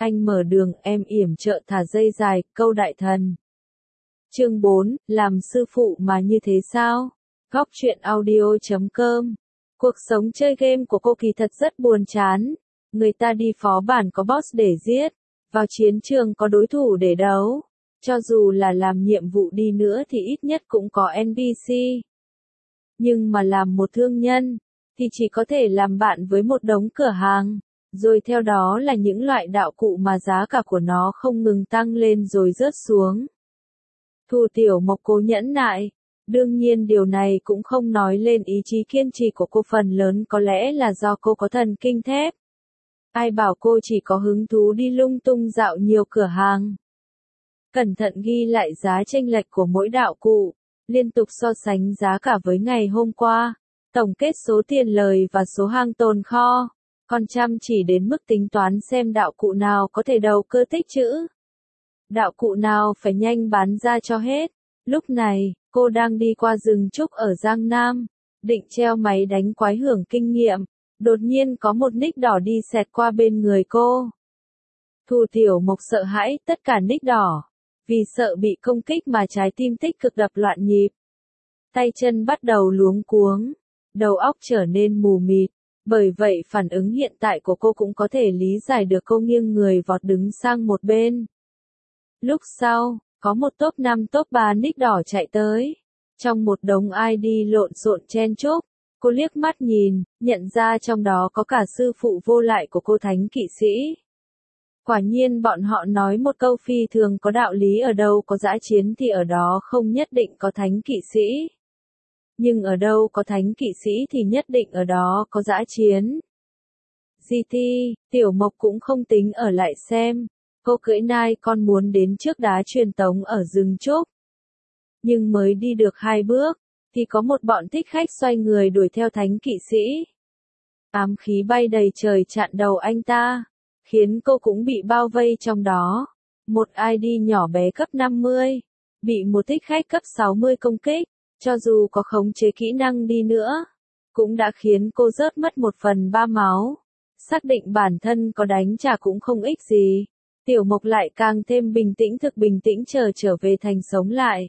Anh mở đường, em yểm trợ thả dây dài, câu đại thần. Chương 4, làm sư phụ mà như thế sao? Góc truyện audio.com. Cuộc sống chơi game của cô kỳ thật rất buồn chán. Người ta đi phó bản có boss để giết, vào chiến trường có đối thủ để đấu. Cho dù là làm nhiệm vụ đi nữa thì ít nhất cũng có NPC. Nhưng mà làm một thương nhân, thì chỉ có thể làm bạn với một đống cửa hàng. Rồi theo đó là những loại đạo cụ mà giá cả của nó không ngừng tăng lên rồi rớt xuống. Thu Tiểu Mộc cố nhẫn nại. Đương nhiên điều này cũng không nói lên ý chí kiên trì của cô, phần lớn có lẽ là do cô có thần kinh thép. Ai bảo cô chỉ có hứng thú đi lung tung dạo nhiều cửa hàng. Cẩn thận ghi lại giá chênh lệch của mỗi đạo cụ, liên tục so sánh giá cả với ngày hôm qua, tổng kết số tiền lời và số hàng tồn kho, còn chăm chỉ đến mức tính toán xem đạo cụ nào có thể đầu cơ tích trữ. Đạo cụ nào phải nhanh bán ra cho hết. Lúc này, cô đang đi qua rừng trúc ở Giang Nam, định treo máy đánh quái hưởng kinh nghiệm, đột nhiên có một nick đỏ đi xẹt qua bên người cô. Thu Tiểu Mộc sợ hãi, tất cả nick đỏ, vì sợ bị công kích mà trái tim tích cực đập loạn nhịp. Tay chân bắt đầu luống cuống, đầu óc trở nên mù mịt, bởi vậy phản ứng hiện tại của cô cũng có thể lý giải được, cô nghiêng người vọt đứng sang một bên. Lúc sau, có một top 5 top 3 nick đỏ chạy tới. Trong một đống ID lộn xộn chen chúc, cô liếc mắt nhìn, nhận ra trong đó có cả sư phụ vô lại của cô, Thánh Kỵ Sĩ. Quả nhiên bọn họ nói một câu phi thường có đạo lý, ở đâu có dã chiến thì ở đó không nhất định có Thánh Kỵ Sĩ. Nhưng ở đâu có Thánh Kỵ Sĩ thì nhất định ở đó có dã chiến. GT, Tiểu Mộc cũng không tính ở lại xem. Cô cưỡi nai con muốn đến trước đá truyền tống ở rừng trúc. Nhưng mới đi được 2 bước, thì có một bọn thích khách xoay người đuổi theo Thánh Kỵ Sĩ. Ám khí bay đầy trời chặn đầu anh ta, khiến cô cũng bị bao vây trong đó. Một ID nhỏ bé cấp 50, bị một thích khách cấp 60 công kích, cho dù có khống chế kỹ năng đi nữa, cũng đã khiến cô rớt mất 1/3 máu. Xác định bản thân có đánh trả cũng không ích gì. Tiểu Mộc lại càng thêm bình tĩnh, thực bình tĩnh chờ trở về thành sống lại.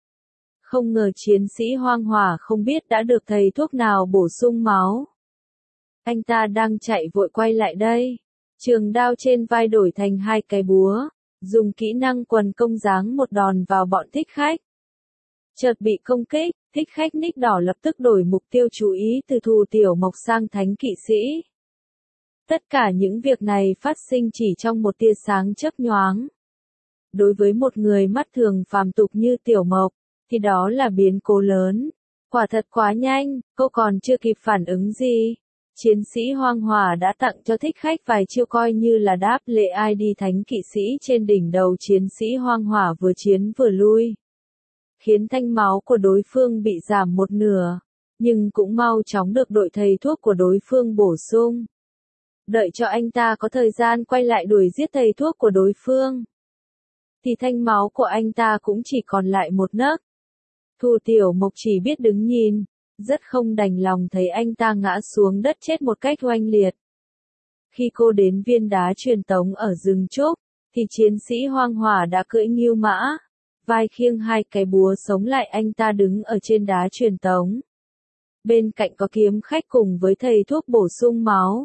Không ngờ chiến sĩ hoang hỏa không biết đã được thầy thuốc nào bổ sung máu. Anh ta đang chạy vội quay lại đây. Trường đao trên vai đổi thành 2 cái búa, dùng kỹ năng quần công giáng một đòn vào bọn thích khách. Chợt bị công kích, thích khách nick đỏ lập tức đổi mục tiêu chú ý từ Thu Tiểu Mộc sang Thánh Kỵ Sĩ. Tất cả những việc này phát sinh chỉ trong một tia sáng chớp nhoáng. Đối với một người mắt thường phàm tục như Tiểu Mộc, thì đó là biến cố lớn. Quả thật quá nhanh, cô còn chưa kịp phản ứng gì. Chiến sĩ hoang hỏa đã tặng cho thích khách vài chiêu coi như là đáp lễ. ID Thánh Kỵ Sĩ trên đỉnh đầu chiến sĩ hoang hỏa vừa chiến vừa lui, khiến thanh máu của đối phương bị giảm 1/2, nhưng cũng mau chóng được đội thầy thuốc của đối phương bổ sung. Đợi cho anh ta có thời gian quay lại đuổi giết thầy thuốc của đối phương, thì thanh máu của anh ta cũng chỉ còn lại 1 nấc. Thu Tiểu Mộc chỉ biết đứng nhìn, rất không đành lòng thấy anh ta ngã xuống đất chết một cách oanh liệt. Khi cô đến viên đá truyền tống ở rừng trúc, thì chiến sĩ hoang hỏa đã cưỡi ngưu mã, vai khiêng 2 cái búa sống lại, anh ta đứng ở trên đá truyền tống. Bên cạnh có kiếm khách cùng với thầy thuốc bổ sung máu.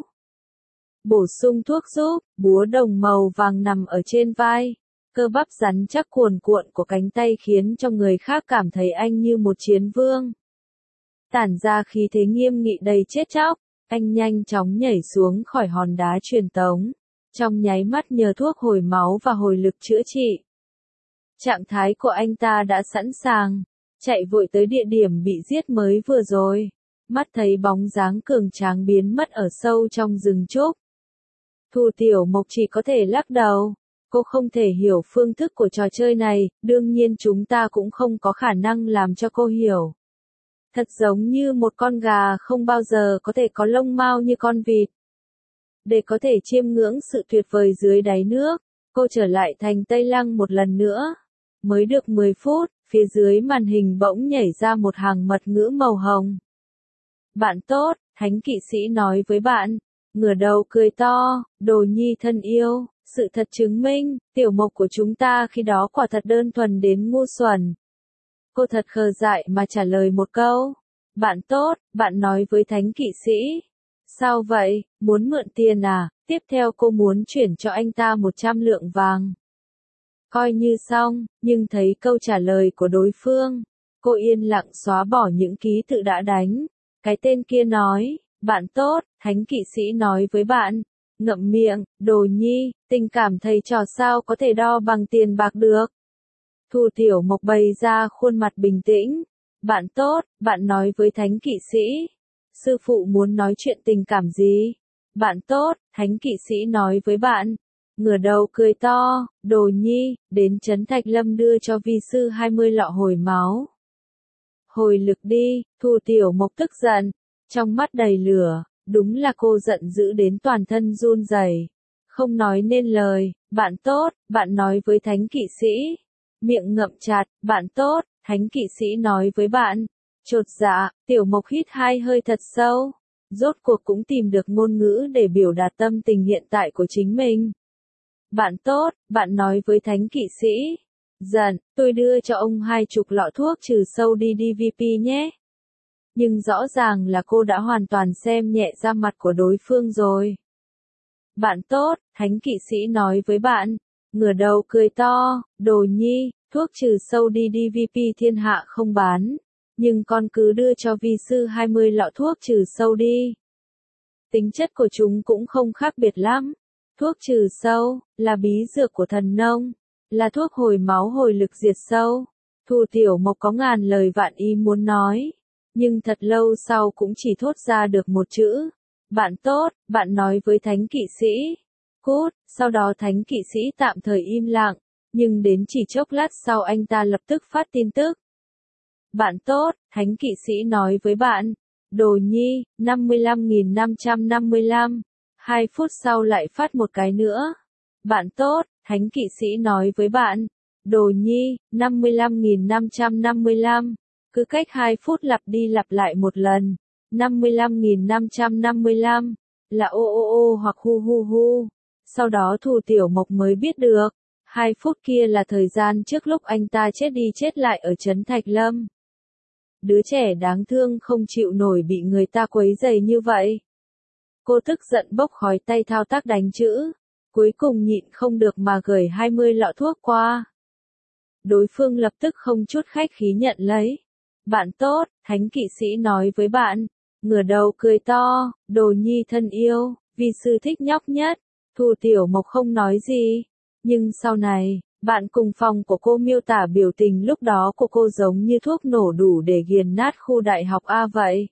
Bổ sung thuốc giúp, búa đồng màu vàng nằm ở trên vai. Cơ bắp rắn chắc cuồn cuộn của cánh tay khiến cho người khác cảm thấy anh như một chiến vương. Tản ra khí thế nghiêm nghị đầy chết chóc, anh nhanh chóng nhảy xuống khỏi hòn đá truyền tống. Trong nháy mắt nhờ thuốc hồi máu và hồi lực chữa trị, trạng thái của anh ta đã sẵn sàng, chạy vội tới địa điểm bị giết mới vừa rồi. Mắt thấy bóng dáng cường tráng biến mất ở sâu trong rừng trúc. Thu Tiểu Mộc chỉ có thể lắc đầu. Cô không thể hiểu phương thức của trò chơi này, đương nhiên chúng ta cũng không có khả năng làm cho cô hiểu. Thật giống như một con gà không bao giờ có thể có lông mao như con vịt. Để có thể chiêm ngưỡng sự tuyệt vời dưới đáy nước, cô trở lại thành Tây Lăng một lần nữa. Mới được 10 phút, phía dưới màn hình bỗng nhảy ra một hàng mật ngữ màu hồng. Bạn tốt, Thánh Kỵ Sĩ nói với bạn. Ngửa đầu cười to, đồ nhi thân yêu, Sự thật chứng minh, tiểu mộc của chúng ta khi đó quả thật đơn thuần đến ngu xuẩn. Cô thật khờ dại mà trả lời một câu. Bạn tốt, bạn nói với thánh kỵ sĩ. Sao vậy, muốn mượn tiền à? Tiếp theo cô muốn chuyển cho anh ta 100 lượng vàng. Coi như xong, nhưng thấy câu trả lời của đối phương. Cô yên lặng xóa bỏ những ký tự đã đánh. Cái tên kia nói, bạn tốt, thánh kỵ sĩ nói với bạn. Ngậm miệng, đồ nhi, tình cảm thầy trò sao có thể đo bằng tiền bạc được. Thu Tiểu Mộc bày ra khuôn mặt bình tĩnh. Bạn tốt, bạn nói với thánh kỵ sĩ. Sư phụ muốn nói chuyện tình cảm gì? Bạn tốt, thánh kỵ sĩ nói với bạn. Ngửa đầu cười to, đồ nhi, đến Trấn Thạch Lâm đưa cho vi sư 20 lọ hồi máu. Hồi lực đi, Thu Tiểu Mộc tức giận, trong mắt đầy lửa, đúng là cô giận dữ đến toàn thân run rẩy, không nói nên lời. Bạn tốt, bạn nói với thánh kỵ sĩ. Miệng ngậm chặt, bạn tốt, thánh kỵ sĩ nói với bạn. Chột dạ, Tiểu Mộc hít hai hơi thật sâu, rốt cuộc cũng tìm được ngôn ngữ để biểu đạt tâm tình hiện tại của chính mình. Bạn tốt, bạn nói với thánh kỵ sĩ. Dần, tôi đưa cho ông 20 lọ thuốc trừ sâu đi DVP nhé. Nhưng rõ ràng là cô đã hoàn toàn xem nhẹ da mặt của đối phương rồi. Bạn tốt, thánh kỵ sĩ nói với bạn. Ngửa đầu cười to, đồ nhi, thuốc trừ sâu đi DVP thiên hạ không bán. Nhưng con cứ đưa cho vi sư 20 lọ thuốc trừ sâu đi. Tính chất của chúng cũng không khác biệt lắm. Thuốc trừ sâu, là bí dược của thần nông, là thuốc hồi máu hồi lực diệt sâu. Thu Tiểu Mộc có ngàn lời vạn ý muốn nói, nhưng thật lâu sau cũng chỉ thốt ra được một chữ. Bạn tốt, bạn nói với thánh kỵ sĩ. Cút, sau đó thánh kỵ sĩ tạm thời im lặng, nhưng đến chỉ chốc lát sau anh ta lập tức phát tin tức. Bạn tốt, thánh kỵ sĩ nói với bạn. Đồ nhi, 55.555. 2 phút sau lại phát một cái nữa. Bạn tốt, thánh kỵ sĩ nói với bạn. Đồ nhi, 55.555. Cứ cách 2 phút lặp đi lặp lại một lần. 55.555. Là ô ô ô hoặc hu hu hu. Sau đó Thu Tiểu Mộc mới biết được. 2 phút kia là thời gian trước lúc anh ta chết đi chết lại ở Trấn Thạch Lâm. Đứa trẻ đáng thương không chịu nổi bị người ta quấy rầy như vậy. Cô tức giận bốc khói tay thao tác đánh chữ. Cuối cùng nhịn không được mà gửi 20 lọ thuốc qua. Đối phương lập tức không chút khách khí nhận lấy. Bạn tốt, thánh kỵ sĩ nói với bạn. Ngửa đầu cười to, đồ nhi thân yêu, vi sư thích nhóc nhất. Thu Tiểu Mộc không nói gì. Nhưng sau này, bạn cùng phòng của cô miêu tả biểu tình lúc đó của cô giống như thuốc nổ đủ để nghiền nát khu đại học A vậy.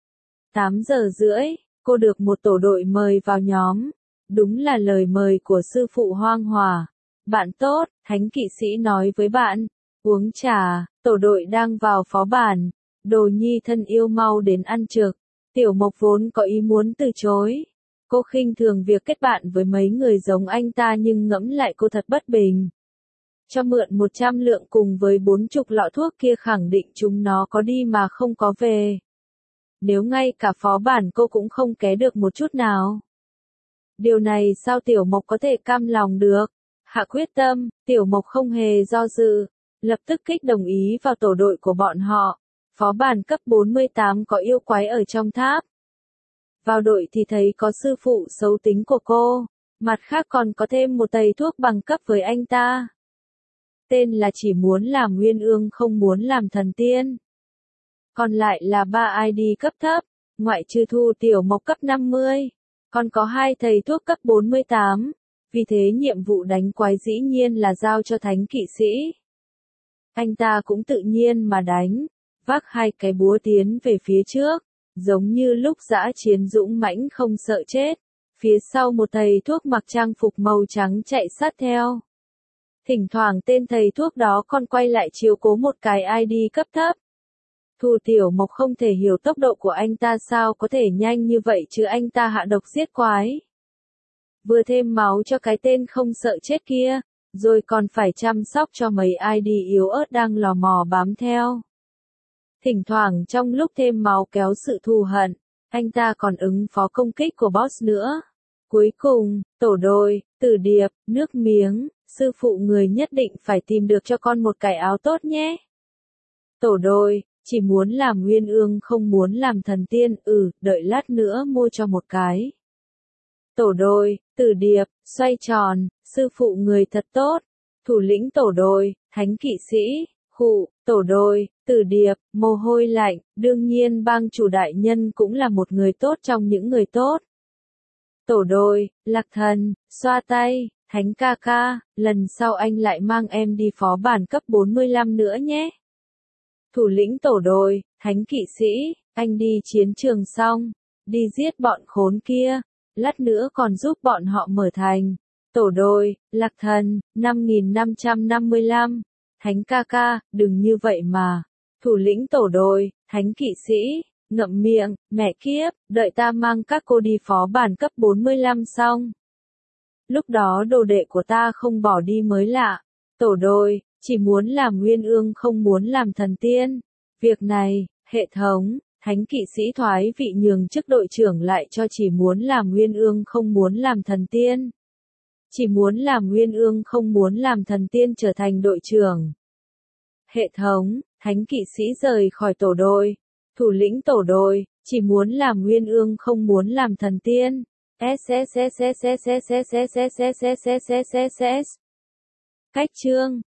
8 giờ rưỡi, cô được một tổ đội mời vào nhóm. Đúng là lời mời của sư phụ Hoang Hòa. Bạn tốt, thánh kỵ sĩ nói với bạn. Uống trà, tổ đội đang vào phó bản. Đồ nhi thân yêu mau đến ăn trực. Tiểu Mộc vốn có ý muốn từ chối. Cô khinh thường việc kết bạn với mấy người giống anh ta nhưng ngẫm lại cô thật bất bình. Cho mượn 100 lượng cùng với 40 lọ thuốc kia khẳng định chúng nó có đi mà không có về. Nếu ngay cả phó bản cô cũng không ké được một chút nào. Điều này sao Tiểu Mộc có thể cam lòng được? Hạ quyết tâm, Tiểu Mộc không hề do dự, lập tức kích đồng ý vào tổ đội của bọn họ. Phó bản cấp 48 có yêu quái ở trong tháp. Vào đội thì thấy có sư phụ xấu tính của cô, mặt khác còn có thêm một thầy thuốc bằng cấp với anh ta. Tên là chỉ muốn làm nguyên ương không muốn làm thần tiên. Còn lại là 3 ID cấp thấp, ngoại trừ Thu Tiểu Mộc cấp 50. Còn có 2 thầy thuốc cấp 48. Vì thế nhiệm vụ đánh quái dĩ nhiên là giao cho thánh kỵ sĩ. Anh ta cũng tự nhiên mà đánh, vác 2 cái búa tiến về phía trước, giống như lúc dã chiến dũng mãnh không sợ chết. Phía sau một thầy thuốc mặc trang phục màu trắng chạy sát theo. Thỉnh thoảng tên thầy thuốc đó còn quay lại chiếu cố một cái ID cấp thấp. Thu Tiểu Mộc không thể hiểu tốc độ của anh ta sao có thể nhanh như vậy chứ anh ta hạ độc giết quái. Vừa thêm máu cho cái tên không sợ chết kia, rồi còn phải chăm sóc cho mấy ID yếu ớt đang lò mò bám theo. Thỉnh thoảng trong lúc thêm máu kéo sự thù hận, anh ta còn ứng phó công kích của boss nữa. Cuối cùng, tổ đôi, tử điệp, nước miếng, sư phụ người nhất định phải tìm được cho con một cái áo tốt nhé. Tổ đôi, chỉ muốn làm uyên ương không muốn làm thần tiên, đợi lát nữa mua cho một cái. Tổ đôi, tử điệp, xoay tròn, sư phụ người thật tốt. Thủ lĩnh tổ đôi, thánh kỵ sĩ, tổ đôi, tử điệp, mồ hôi lạnh, đương nhiên bang chủ đại nhân cũng là một người tốt trong những người tốt. Tổ đôi, lạc thần, xoa tay, thánh ca ca, lần sau anh lại mang em đi phó bản cấp 45 nữa nhé. Thủ lĩnh tổ đôi, thánh kỵ sĩ, anh đi chiến trường xong, đi giết bọn khốn kia, lát nữa còn giúp bọn họ mở thành. Tổ đôi, lạc thần, 5555, thánh ca ca, đừng như vậy mà. Thủ lĩnh tổ đôi, thánh kỵ sĩ, ngậm miệng, mẹ kiếp, đợi ta mang các cô đi phó bản cấp 45 xong. Lúc đó đồ đệ của ta không bỏ đi mới lạ. Tổ đôi, chỉ muốn làm nguyên ương không muốn làm thần tiên. Việc này, hệ thống, thánh kỵ sĩ thoái vị nhường chức đội trưởng lại cho chỉ muốn làm nguyên ương không muốn làm thần tiên. Chỉ muốn làm nguyên ương không muốn làm thần tiên trở thành đội trưởng. Hệ thống, thánh kỵ sĩ rời khỏi tổ đôi. Thủ lĩnh tổ đôi, chỉ muốn làm nguyên ương không muốn làm thần tiên. Cách chương